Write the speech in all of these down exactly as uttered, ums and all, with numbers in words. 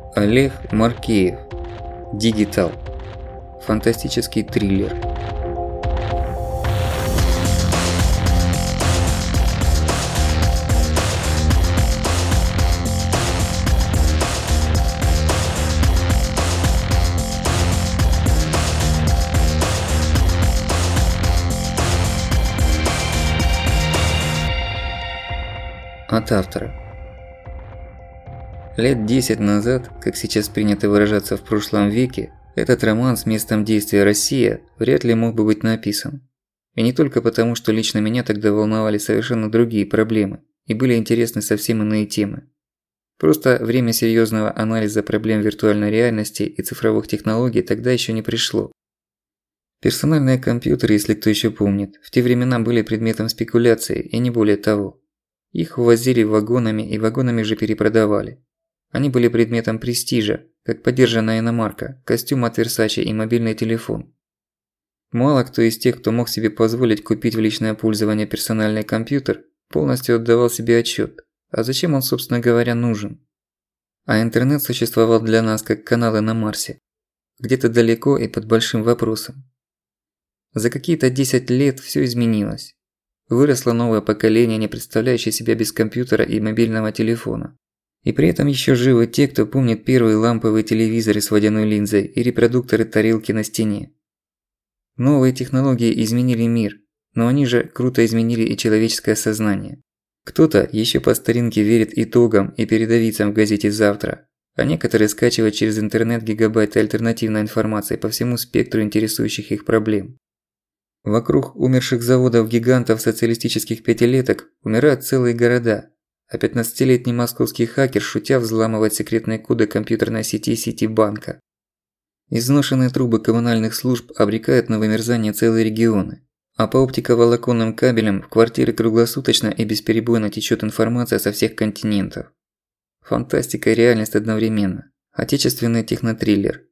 Олег Маркеев. Дигитал. Фантастический триллер. От автора. Лет десять назад, как сейчас принято выражаться в прошлом веке, этот роман с местом действия Россия вряд ли мог бы быть написан. И не только потому, что лично меня тогда волновали совершенно другие проблемы и были интересны совсем иные темы. Просто время серьёзного анализа проблем виртуальной реальности и цифровых технологий тогда ещё не пришло. Персональные компьютеры, если кто ещё помнит, в те времена были предметом спекуляции и не более того. Их увозили вагонами и вагонами же перепродавали. Они были предметом престижа, как подержанная иномарка, костюм от Versace и мобильный телефон. Мало кто из тех, кто мог себе позволить купить в личное пользование персональный компьютер, полностью отдавал себе отчёт, а зачем он, собственно говоря, нужен. А интернет существовал для нас как каналы на Марсе, где-то далеко и под большим вопросом. За какие-то десять лет всё изменилось. Выросло новое поколение, не представляющее себя без компьютера и мобильного телефона. И при этом ещё живы те, кто помнит первые ламповые телевизоры с водяной линзой и репродукторы-тарелки на стене. Новые технологии изменили мир, но они же круто изменили и человеческое сознание. Кто-то ещё по старинке верит итогам и передовицам в газете «Завтра», а некоторые скачивают через интернет гигабайты альтернативной информации по всему спектру интересующих их проблем. Вокруг умерших заводов-гигантов социалистических пятилеток умирают целые города, а пятнадцатилетний московский хакер шутя взламывает секретные коды компьютерной сети Ситибанка. Изношенные трубы коммунальных служб обрекают на вымерзание целые регионы, а по оптиковолоконным кабелям в квартиры круглосуточно и бесперебойно течёт информация со всех континентов. Фантастика и реальность одновременно. Отечественный технотриллер.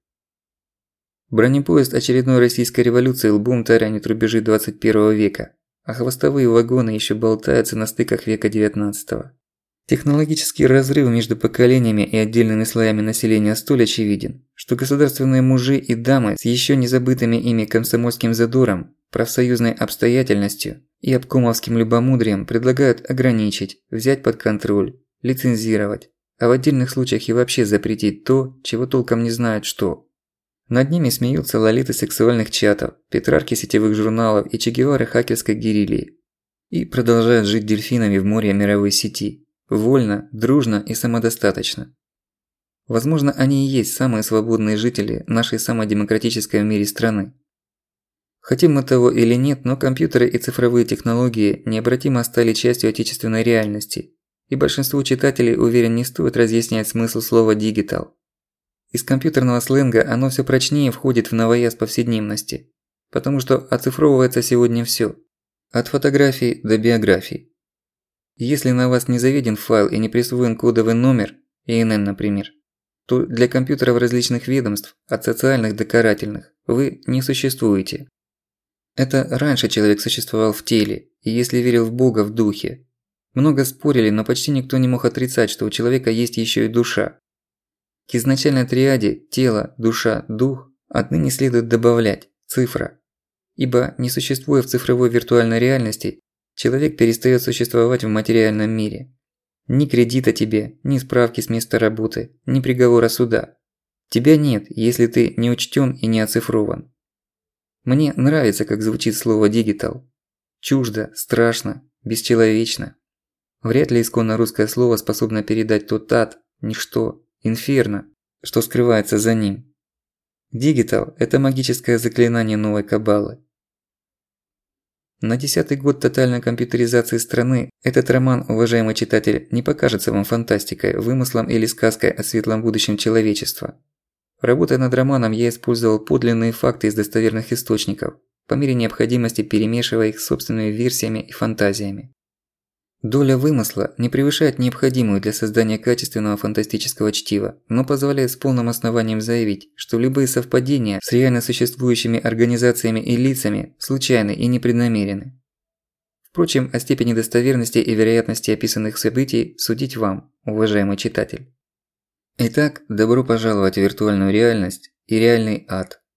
Бронепоезд очередной российской революции лбом таранит рубежи двадцать первого века, а хвостовые вагоны ещё болтаются на стыках века девятнадцатого. Технологический разрыв между поколениями и отдельными слоями населения столь очевиден, что государственные мужи и дамы с ещё не забытыми ими комсомольским задором, профсоюзной обстоятельностью и обкомовским любомудрием предлагают ограничить, взять под контроль, лицензировать, а в отдельных случаях и вообще запретить то, чего толком не знают что. Над ними смеются лолиты сексуальных чатов, петрарки сетевых журналов и Че Гевары хакерской герильи. И продолжают жить дельфинами в море мировой сети. Вольно, дружно и самодостаточно. Возможно, они и есть самые свободные жители нашей самой демократической в мире страны. Хотим мы того или нет, но компьютеры и цифровые технологии необратимо стали частью отечественной реальности. И большинству читателей, уверен, не стоит разъяснять смысл слова «дигитал». Из компьютерного сленга оно всё прочнее входит в новояз повседневности, потому что оцифровывается сегодня всё, от фотографий до биографий. Если на вас не заведен файл и не присвоен кодовый номер, И Н Н, например, то для компьютеров различных ведомств, от социальных до карательных, вы не существуете. Это раньше человек существовал в теле, и если верил в Бога в духе. Много спорили, но почти никто не мог отрицать, что у человека есть ещё и душа. К изначальной триаде тело, душа, дух отныне следует добавлять цифра. Ибо, не существуя в цифровой виртуальной реальности, человек перестаёт существовать в материальном мире. Ни кредита тебе, ни справки с места работы, ни приговора суда. Тебя нет, если ты не учтён и не оцифрован. Мне нравится, как звучит слово «дигитал». Чуждо, страшно, бесчеловечно. Вряд ли исконно русское слово способно передать тот ад, ничто, инферно, что скрывается за ним. Дигитал – это магическое заклинание новой кабалы. На десятый год тотальной компьютеризации страны этот роман, уважаемый читатель, не покажется вам фантастикой, вымыслом или сказкой о светлом будущем человечества. Работая над романом, я использовал подлинные факты из достоверных источников, по мере необходимости перемешивая их с собственными версиями и фантазиями. Доля вымысла не превышает необходимую для создания качественного фантастического чтива, но позволяет с полным основанием заявить, что любые совпадения с реально существующими организациями и лицами случайны и непреднамерены. Впрочем, о степени достоверности и вероятности описанных событий судить вам, уважаемый читатель. Итак, добро пожаловать в виртуальную реальность и реальный ад.